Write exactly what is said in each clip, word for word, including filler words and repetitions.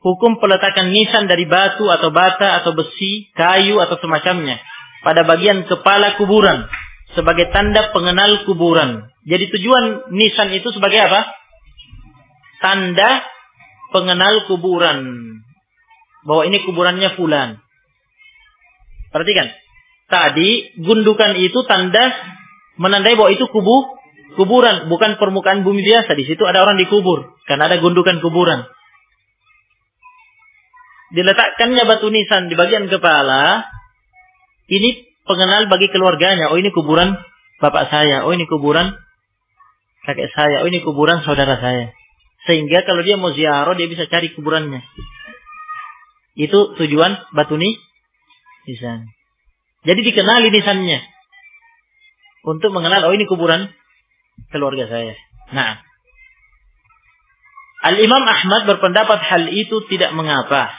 hukum peletakan nisan dari batu atau bata atau besi, kayu atau semacamnya pada bagian kepala kuburan sebagai tanda pengenal kuburan. Jadi tujuan nisan itu sebagai apa? Tanda pengenal kuburan. Bahwa ini kuburannya fulan. Perhatikan. Tadi gundukan itu tanda menandai bahwa itu kubu, kuburan. Bukan permukaan bumi biasa. Di situ ada orang dikubur. Karena ada gundukan kuburan. Diletakkannya batu nisan di bagian kepala. Ini pengenal bagi keluarganya. Oh ini kuburan bapak saya. Oh ini kuburan kakek saya. Oh ini kuburan saudara saya. Sehingga kalau dia mau ziarah dia bisa cari kuburannya. Itu tujuan batu nisan. Jadi dikenali nisannya. Untuk mengenal, oh ini kuburan keluarga saya. Nah. Al-Imam Ahmad berpendapat hal itu tidak mengapa.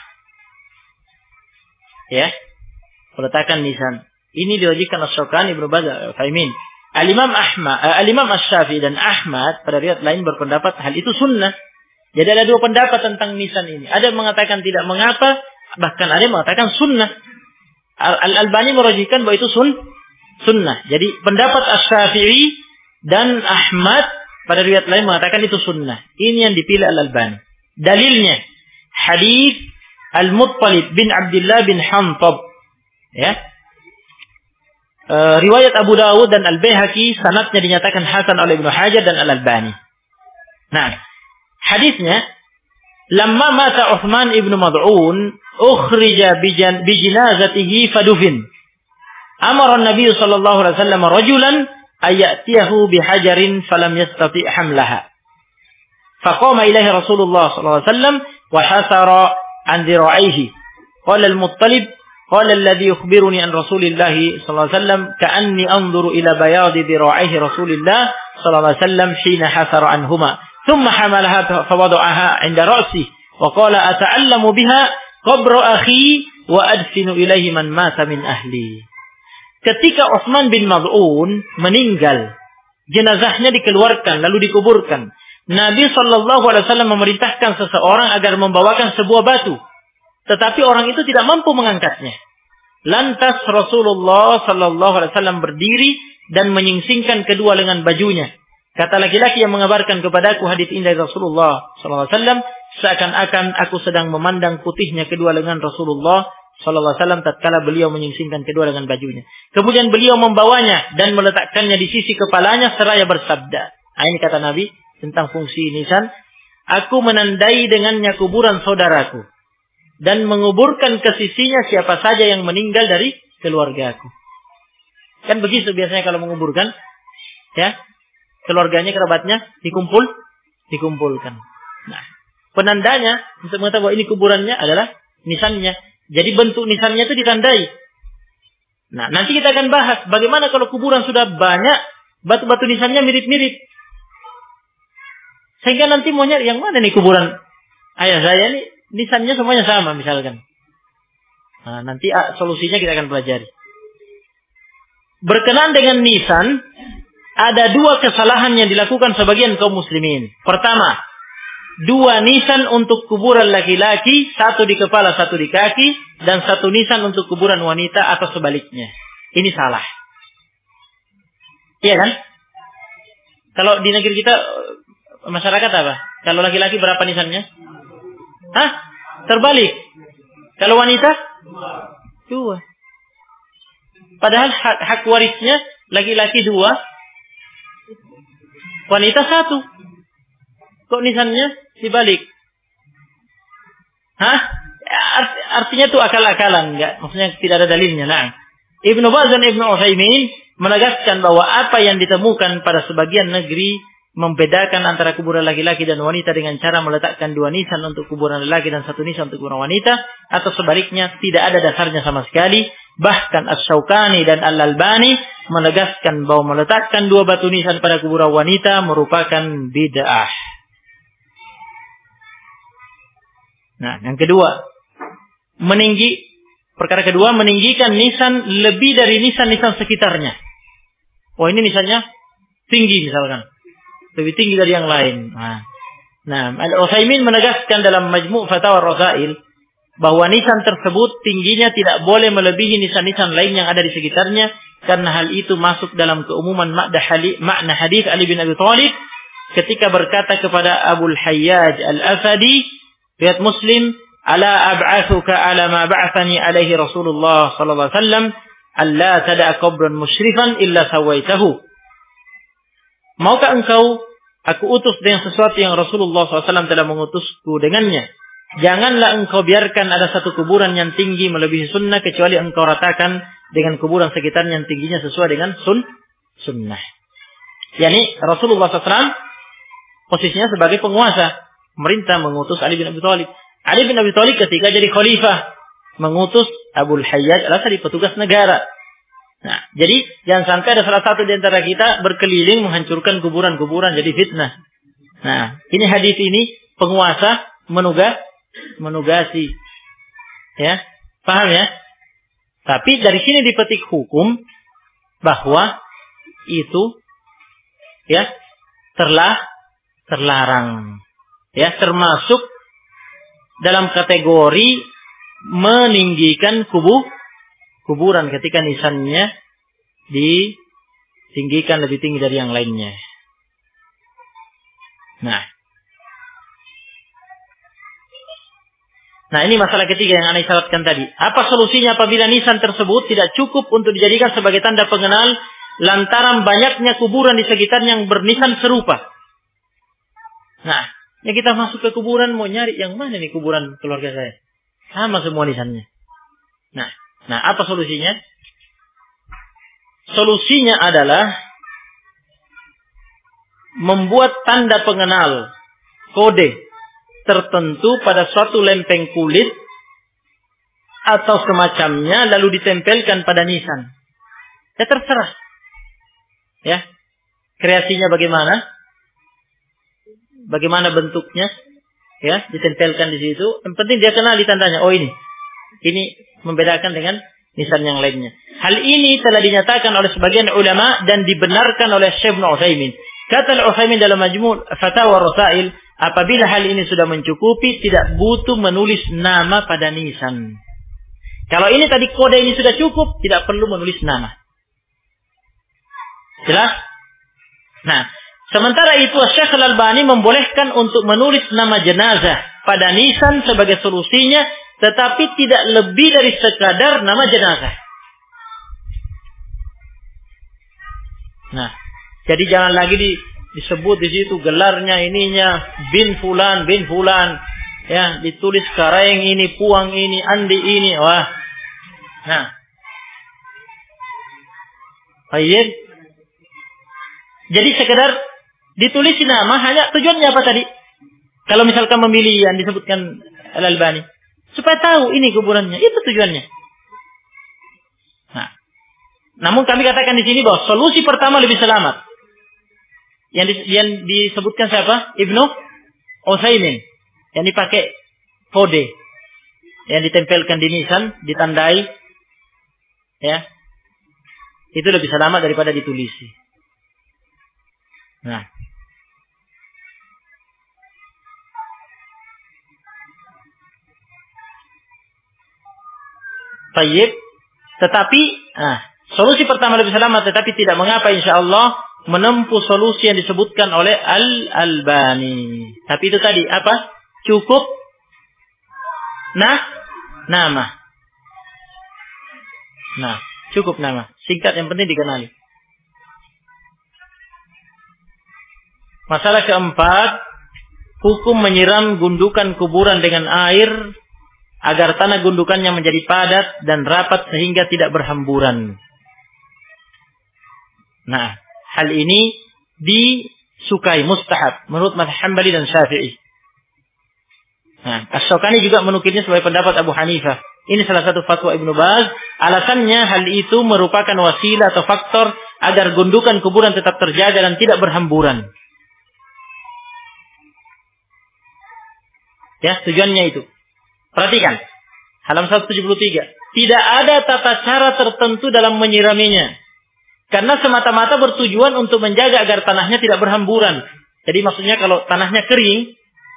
Ya. Peletakan nisan. Ini diwajibkan Asy-Syaukani, Ibnu Baz, Al-Utsaimin. Al-Imam Ahmad, uh, Al-Imam Asy-Syafi'i dan Ahmad pada riwayat lain berpendapat hal itu sunnah. Jadi ada dua pendapat tentang nisan ini. Ada yang mengatakan tidak mengapa, bahkan ada yang mengatakan sunnah. Al-Albani merujukkan bahwa itu sun, sunnah. Jadi pendapat Asy-Syafi'i dan Ahmad pada riwayat lain mengatakan itu sunnah. Ini yang dipilih Al-Albani. Dalilnya hadis Al-Muttalib bin Abdullah bin Hantab. Ya. E, riwayat Abu Dawud dan Al-Baihaqi sanadnya dinyatakan hasan oleh Ibnu Hajar dan Al-Albani. Nah, hadisnya, lamma mata Utsman ibnu Mad'un ukhrija bi jinazatihi fadufin. Amara an-nabiy sallallahu alaihi wasallam rajulan ayatiyahu bihajarin falam yastati' hamlaha. Faqama ilaihi Rasulullah sallallahu alaihi wasallam wa hasara an dhira'ihi. Qala al-Muttalib qala alladhi yukhbiruni an Rasulillah sallallahu alaihi wasallam ka'anni anzuru ila bayadi dhira'ihi Rasulillah sallallahu alaihi wasallam hina hasara anhuma. ثم حملها فوضعها عند رأسه وقال أتعلم بها قبر أخي وأدفن إليه من مات من أهلي. Ketika Utsman bin Mad'un meninggal, jenazahnya dikeluarkan lalu dikuburkan. Nabi sallallahu alaihi wasallam memerintahkan seseorang agar membawakan sebuah batu, tetapi orang itu tidak mampu mengangkatnya. Lantas Rasulullah sallallahu alaihi wasallam berdiri dan menyingsingkan kedua lengan bajunya. Kata laki-laki yang mengabarkan kepadaku hadis ini dari Rasulullah sallallahu alaihi wasallam, seakan-akan aku sedang memandang putihnya kedua lengan Rasulullah sallallahu alaihi wasallam tatkala beliau menyingsingkan kedua lengan bajunya. Kemudian beliau membawanya dan meletakkannya di sisi kepalanya seraya bersabda. Nah, ini kata Nabi tentang fungsi nisan, aku menandai dengannya kuburan saudaraku dan menguburkan ke sisinya siapa saja yang meninggal dari keluargaku. Kan begitu biasanya kalau menguburkan, ya. Keluarganya, kerabatnya dikumpul, dikumpulkan. Nah, penandanya untuk mengetahui bahwa ini kuburannya adalah nisannya. Jadi bentuk nisannya itu ditandai. Nah, nanti kita akan bahas bagaimana kalau kuburan sudah banyak, batu-batu nisannya mirip-mirip. Sehingga nanti mau nyari yang mana nih kuburan ayah saya nih, nisannya semuanya sama misalkan. Nah, nanti ah, solusinya kita akan pelajari. Berkenaan dengan nisan, ada dua kesalahan yang dilakukan sebagian kaum muslimin. Pertama, dua nisan untuk kuburan laki-laki, satu di kepala, satu di kaki, dan satu nisan untuk kuburan wanita atau sebaliknya. Ini salah. Iya kan? Kalau di negeri kita, masyarakat apa? Kalau laki-laki berapa nisannya? Hah? Terbalik. Kalau wanita? Dua. Padahal hak, hak warisnya laki-laki dua, wanita satu. Kok nisannya dibalik? Hah? Art, artinya itu akal-akalan, enggak? Maksudnya tidak ada dalilnya. Nah, Ibnu Baz dan Ibnu Utsaimin menegaskan bahwa apa yang ditemukan pada sebagian negeri membedakan antara kuburan laki-laki dan wanita dengan cara meletakkan dua nisan untuk kuburan laki dan satu nisan untuk kuburan wanita, atau sebaliknya tidak ada dasarnya sama sekali. Bahkan Asy-Syaukani dan Al-Albani menegaskan bahwa meletakkan dua batu nisan pada kuburan wanita merupakan bid'ah. Nah, yang kedua, meninggi perkara kedua meninggikan nisan lebih dari nisan-nisan sekitarnya. Oh, ini nisannya tinggi misalkan, lebih tinggi dari yang lain. Nah, Nah, Al-Utsaimin menegaskan dalam Majmu' Fatawa Rasail bahwa nisan tersebut tingginya tidak boleh melebihi nisan-nisan lain yang ada di sekitarnya, karena hal itu masuk dalam keumuman makna hadis Ali bin Abi Thalib ketika berkata kepada Abul Hayyaj Al-Asadi, riwayat Muslim, ala ab'athuka ala ma ba'athani alaihi Rasulullah sallallahu alaihi wasallam, alla tada'a qabran musyrifan illa sawaitahu. Maukah engkau aku utus dengan sesuatu yang Rasulullah sallallahu alaihi wasallam telah mengutusku dengannya? Janganlah engkau biarkan ada satu kuburan yang tinggi melebihi sunnah, kecuali engkau ratakan dengan kuburan sekitarnya yang tingginya sesuai dengan sun sunnah. Yani Rasulullah sallallahu alaihi wasallam posisinya sebagai penguasa, pemerintah mengutus Ali bin Abi Thalib. Ali bin Abi Thalib ketika jadi khalifah mengutus Abul Hayyaj Al-Asadi, petugas negara. Nah, jadi jangan sampai ada salah satu di antara kita berkeliling menghancurkan kuburan-kuburan jadi fitnah. Nah, ini hadis ini penguasa menugas menugasi. Ya, paham ya? Tapi dari sini dipetik hukum bahwa itu ya terlah terlarang. Ya, termasuk dalam kategori meninggikan kubu kuburan ketika nisannya ditinggikan lebih tinggi dari yang lainnya. Nah, Nah ini masalah ketiga yang Anda isyaratkan tadi. Apa solusinya apabila nisan tersebut tidak cukup untuk dijadikan sebagai tanda pengenal lantaran banyaknya kuburan di sekitarnya yang bernisan serupa? Nah, ya kita masuk ke kuburan mau nyari yang mana nih kuburan keluarga saya? Sama semua nisannya. Nah, nah apa solusinya? Solusinya adalah membuat tanda pengenal, kode tertentu pada suatu lempeng kulit atau semacamnya, lalu ditempelkan pada nisan. Ya terserah. Ya, kreasinya bagaimana? Bagaimana bentuknya? Ya, ditempelkan di situ. Yang penting dia kenali tandanya. Oh ini, ini membedakan dengan nisan yang lainnya. Hal ini telah dinyatakan oleh sebagian ulama dan dibenarkan oleh Syekh Ibnu Utsaimin. Kata Al-Utsaimin dalam Majmu' Fatawa Rasail, apabila hal ini sudah mencukupi, tidak butuh menulis nama pada nisan. Kalau ini tadi kode ini sudah cukup, tidak perlu menulis nama. Jelas? Nah, sementara itu Syekh Al-Albani membolehkan untuk menulis nama jenazah pada nisan sebagai solusinya, tetapi tidak lebih dari sekadar nama jenazah. Nah, jadi jangan lagi di disebut di situ gelarnya ininya bin fulan bin fulan, ya ditulis Kareng ini, Puang ini, Andi ini, wah. Nah, baik. Jadi sekedar ditulis nama, hanya tujuannya apa tadi? Kalau misalkan memilih yang disebutkan Al-Albani, supaya tahu ini kuburannya, itu tujuannya. Nah, namun kami katakan di sini bahwa solusi pertama lebih selamat. Yang, di, yang disebutkan siapa? Ibnu Utsaimin. Yang dipakai kode, yang ditempelkan di nisan, ditandai, ya, itu lebih selamat daripada ditulisi. Nah, tayyib. Tetapi, nah, solusi pertama lebih selamat, tetapi tidak mengapa insyaallah menempuh solusi yang disebutkan oleh Al-Albani. Tapi itu tadi apa? Cukup nah nama. Nah, cukup nama. Singkat, yang penting dikenali. Masalah keempat, hukum menyiram gundukan kuburan dengan air agar tanah gundukannya menjadi padat dan rapat sehingga tidak berhamburan. Nah, hal ini disukai, mustahab menurut mazhab Hambali dan Syafi'i. Nah, Asy-Syaukani juga menukilnya sebagai pendapat Abu Hanifah. Ini salah satu fatwa Ibnu Baz. Alasannya hal itu merupakan wasilah atau faktor agar gundukan kuburan tetap terjaga dan tidak berhamburan. Ya, tujuannya itu. Perhatikan, halaman seratus tujuh puluh tiga. Tidak ada tata cara tertentu dalam menyiraminya, karena semata-mata bertujuan untuk menjaga agar tanahnya tidak berhamburan. Jadi maksudnya kalau tanahnya kering,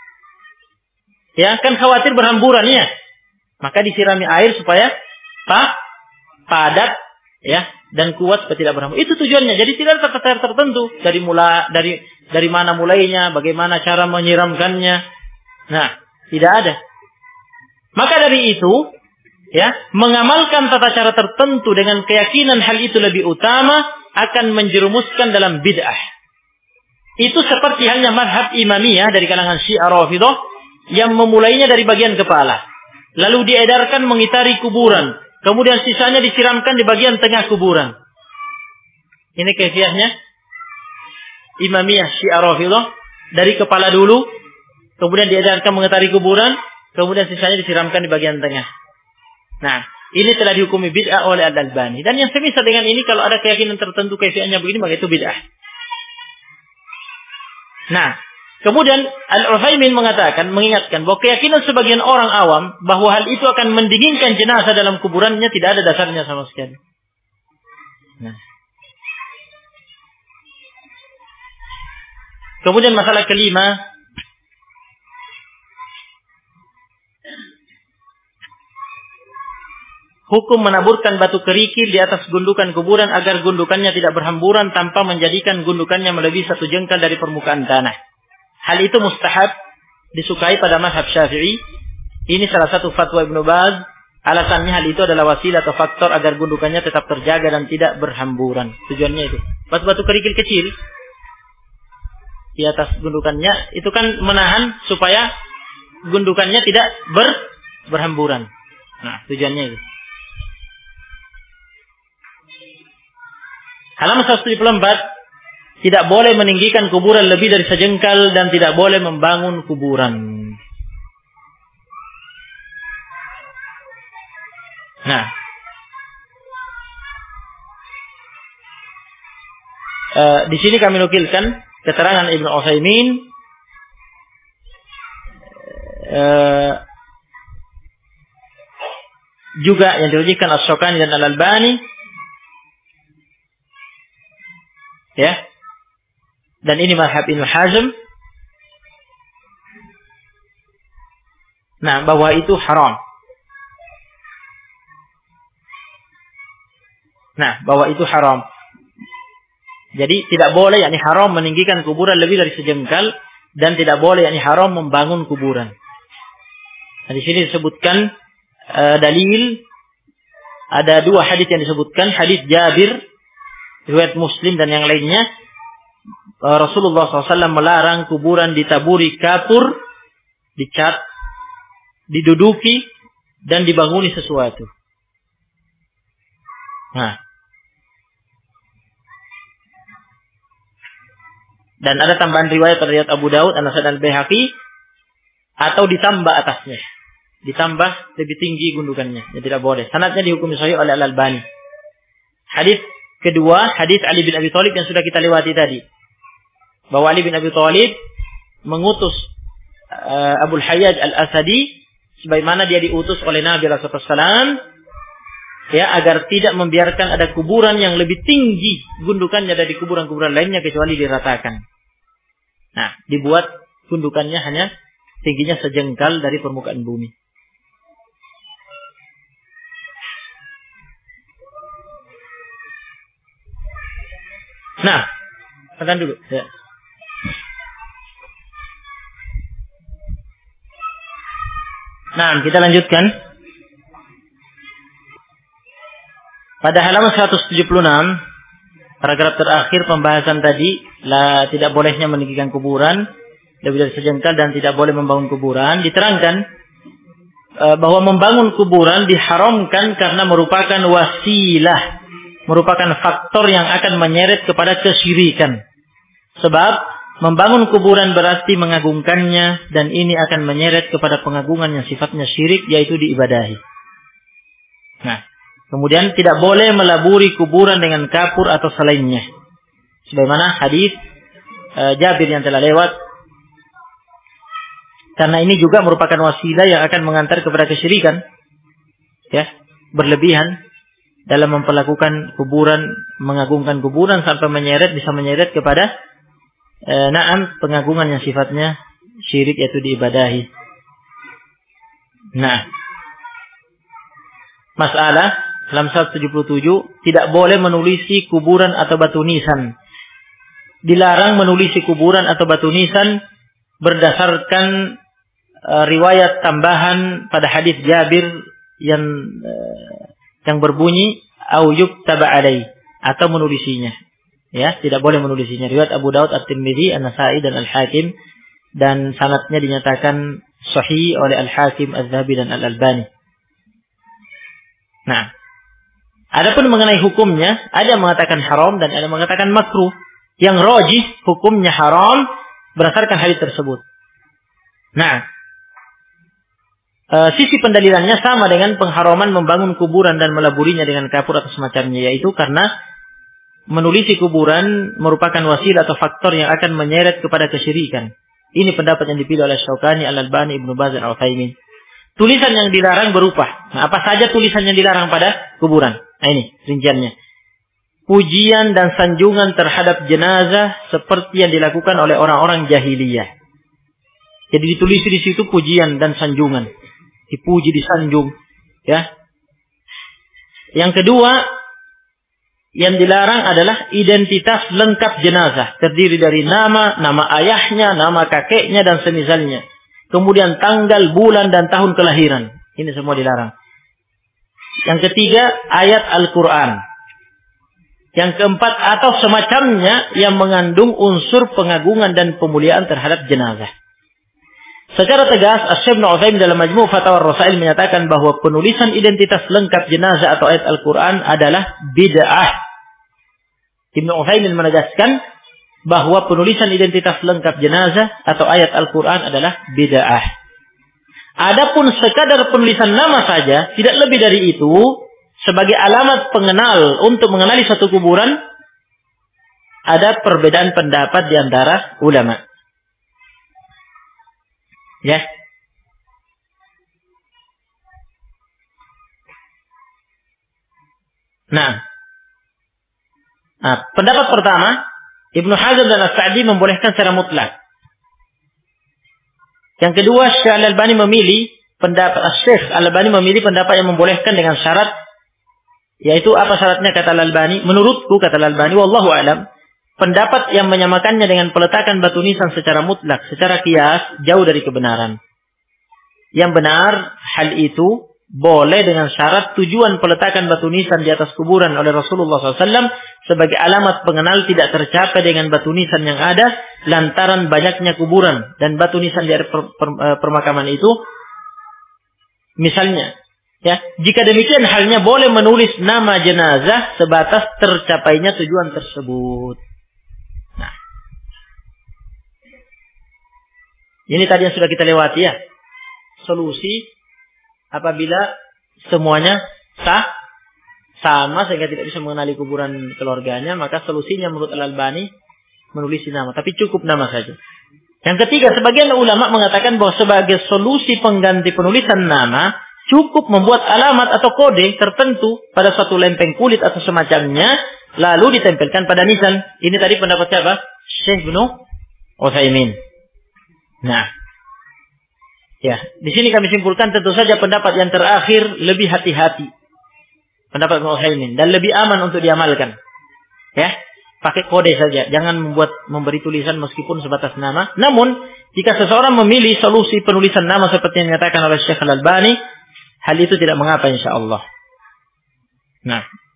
Ya, kan khawatir berhamburan ya. Maka disirami air supaya pa, padat ya dan kuat supaya tidak berhamburan. Itu tujuannya. Jadi tidak ada tata tertentu dari mula dari dari mana mulainya, bagaimana cara menyiramkannya. Nah, tidak ada. Maka dari itu, ya, mengamalkan tata cara tertentu dengan keyakinan hal itu lebih utama akan menjerumuskan dalam bid'ah. Itu seperti halnya mazhab Imamiyah dari kalangan Syiah Rafidhah yang memulainya dari bagian kepala, lalu diedarkan mengitari kuburan, kemudian sisanya disiramkan di bagian tengah kuburan. Ini kaifiahnya Imamiyah Syiah Rafidhah, dari kepala dulu, kemudian diedarkan mengitari kuburan, kemudian sisanya disiramkan di bagian tengah. Nah, ini telah dihukumi bid'ah oleh Al-Albani. Dan yang semisal dengan ini, kalau ada keyakinan tertentu kaifiahnya begini, maka itu bid'ah. Nah, kemudian Al-Utsaimin mengatakan, mengingatkan bahwa keyakinan sebagian orang awam bahwa hal itu akan mendinginkan jenazah dalam kuburannya tidak ada dasarnya sama sekali. Nah. Kemudian masalah kelima, hukum menaburkan batu kerikil di atas gundukan kuburan agar gundukannya tidak berhamburan tanpa menjadikan gundukannya melebihi satu jengkal dari permukaan tanah. Hal itu mustahab, disukai pada mazhab Syafi'i. Ini salah satu fatwa Ibnu Baz. Alasannya hal itu adalah wasilah atau faktor agar gundukannya tetap terjaga dan tidak berhamburan. Tujuannya itu. Batu-batu kerikil kecil di atas gundukannya itu kan menahan supaya gundukannya tidak ber, berhamburan. Nah, tujuannya itu. Halaman seratus tujuh puluh empat, tidak boleh meninggikan kuburan lebih dari sejengkal dan tidak boleh membangun kuburan. Nah, e, di sini kami nukilkan keterangan Ibnu Utsaimin e, juga yang diriwayatkan Asy-Syaukani dan Al-Albani. Ya, dan ini mazhab Ibnu Hazm. Nah, bahwa itu haram. Nah, bahwa itu haram. Jadi tidak boleh, yakni haram meninggikan kuburan lebih dari sejengkal dan tidak boleh, yakni haram membangun kuburan. Nah, di sini disebutkan uh, dalil, ada dua hadis yang disebutkan, hadis Jabir riwayat Muslim dan yang lainnya, Rasulullah shallallahu alaihi wasallam melarang kuburan ditaburi kapur, dicat, diduduki, dan dibanguni sesuatu. Nah, dan ada tambahan riwayat riwayat Abu Daud, An-Nasai dan Baihaqi, atau ditambah atasnya, ditambah lebih tinggi gundukannya, ya tidak boleh. Sanadnya dihukumi sahih oleh Al-Albani. Hadis kedua, hadis Ali bin Abi Thalib yang sudah kita lewati tadi. Bahwa Ali bin Abi Thalib mengutus uh, Abul Hayyaj Al-Asadi sebagaimana dia diutus oleh Nabi sallallahu alaihi wasallam, ya, agar tidak membiarkan ada kuburan yang lebih tinggi gundukannya dari kuburan-kuburan lainnya kecuali diratakan. Nah, dibuat gundukannya hanya tingginya sejengkal dari permukaan bumi. Nah, tekan dulu. Ya. Nah, kita lanjutkan. Pada halaman seratus tujuh puluh enam, paragraf terakhir pembahasan tadi, lah tidak bolehnya meninggikan kuburan lebih dari sejengkal dan tidak boleh membangun kuburan, diterangkan e, bahwa membangun kuburan diharamkan karena merupakan wasilah, merupakan faktor yang akan menyeret kepada kesyirikan. Sebab membangun kuburan berarti mengagungkannya dan ini akan menyeret kepada pengagungan yang sifatnya syirik, yaitu diibadahi. Nah, kemudian tidak boleh melaburi kuburan dengan kapur atau selainnya. Sebagaimana hadis e, Jabir yang telah lewat. Karena ini juga merupakan wasilah yang akan mengantar kepada kesyirikan. Ya, berlebihan dalam memperlakukan kuburan, mengagungkan kuburan sampai menyeret, bisa menyeret kepada e, na'am pengagungan yang sifatnya syirik, yaitu diibadahi. Nah, masalah dalam seratus tujuh puluh tujuh tidak boleh menulisi kuburan atau batu nisan. Dilarang menulisi kuburan atau batu nisan berdasarkan uh, riwayat tambahan pada hadis Jabir yang uh, yang berbunyi au yuktaba alai, atau menulisinya. Ya, tidak boleh menulisinya. Riwayat Abu Daud, At-Tirmidzi, An-Nasa'i dan Al-Hakim, dan sanadnya dinyatakan sahih oleh Al-Hakim, Az-Zahabi dan Al-Albani. Nah, adapun mengenai hukumnya, ada yang mengatakan haram dan ada yang mengatakan makruh. Yang rajih hukumnya haram berdasarkan hadis tersebut. Nah, e, sisi pendalilannya sama dengan pengharaman membangun kuburan dan melaburinya dengan kapur atau semacamnya, yaitu karena menulisi kuburan merupakan wasilah atau faktor yang akan menyeret kepada kesyirikan. Ini pendapat yang dipilih oleh Syaukani, Al-Albani, Ibnu Baz dan Al-Utsaimin. Tulisan yang dilarang berupa. Nah, apa saja tulisan yang dilarang pada kuburan? Nah, ini rinciannya. Pujian dan sanjungan terhadap jenazah seperti yang dilakukan oleh orang-orang jahiliyah. Jadi ditulis di situ pujian dan sanjungan. Dipuji, disanjung. Ya. Yang kedua, yang dilarang adalah identitas lengkap jenazah. Terdiri dari nama, nama ayahnya, nama kakeknya, dan semisalnya. Kemudian tanggal, bulan, dan tahun kelahiran. Ini semua dilarang. Yang ketiga, ayat Al-Quran. Yang keempat, atau semacamnya yang mengandung unsur pengagungan dan pemuliaan terhadap jenazah. Secara tegas, Asy-Syaikh Ibnu Utsaimin dalam Majmu' Fatawa Rasail menyatakan bahwa penulisan identitas lengkap jenazah atau ayat Al-Quran adalah bid'ah. Ibnu Utsaimin menegaskan bahwa penulisan identitas lengkap jenazah atau ayat Al-Quran adalah bid'ah. Adapun sekadar penulisan nama saja, tidak lebih dari itu, sebagai alamat pengenal untuk mengenali suatu kuburan, ada perbedaan pendapat di antara ulama. Ya. Nah, nah pendapat pertama, Ibnu Hazm dan As-Sa'di membolehkan secara mutlak. Yang kedua, Syekh Al-Albani memilih pendapat Syekh Al-Albani memilih pendapat yang membolehkan dengan syarat, yaitu apa syaratnya kata Al-Albani? Menurutku kata Al-Albani, wallahu a'lam, pendapat yang menyamakannya dengan peletakan batu nisan secara mutlak, secara qiyas, jauh dari kebenaran. Yang benar, hal itu boleh dengan syarat tujuan peletakan batu nisan di atas kuburan oleh Rasulullah shallallahu alaihi wasallam sebagai alamat pengenal tidak tercapai dengan batu nisan yang ada lantaran banyaknya kuburan dan batu nisan di area per, per, permakaman itu. Misalnya, ya, jika demikian halnya boleh menulis nama jenazah sebatas tercapainya tujuan tersebut. Nah, ini tadi yang sudah kita lewati ya. Solusi apabila semuanya sah, sama sehingga tidak bisa mengenali kuburan keluarganya, maka solusinya menurut Al-Albani menulis nama, tapi cukup nama saja. Yang ketiga, sebagian ulama mengatakan bahwa sebagai solusi pengganti penulisan nama, cukup membuat alamat atau kode tertentu pada suatu lempeng kulit atau semacamnya, lalu ditempelkan pada nisan. Ini tadi pendapat siapa? Syekh Ibnu Utsaimin. Nah, ya, di sini kami simpulkan tentu saja pendapat yang terakhir lebih hati-hati. Pendapat Ibnu Utsaimin dan lebih aman untuk diamalkan. Ya, pakai kode saja, jangan membuat memberi tulisan meskipun sebatas nama. Namun, jika seseorang memilih solusi penulisan nama seperti yang dinyatakan oleh Syekh Al-Albani, hal itu tidak mengapa insyaallah. Nah,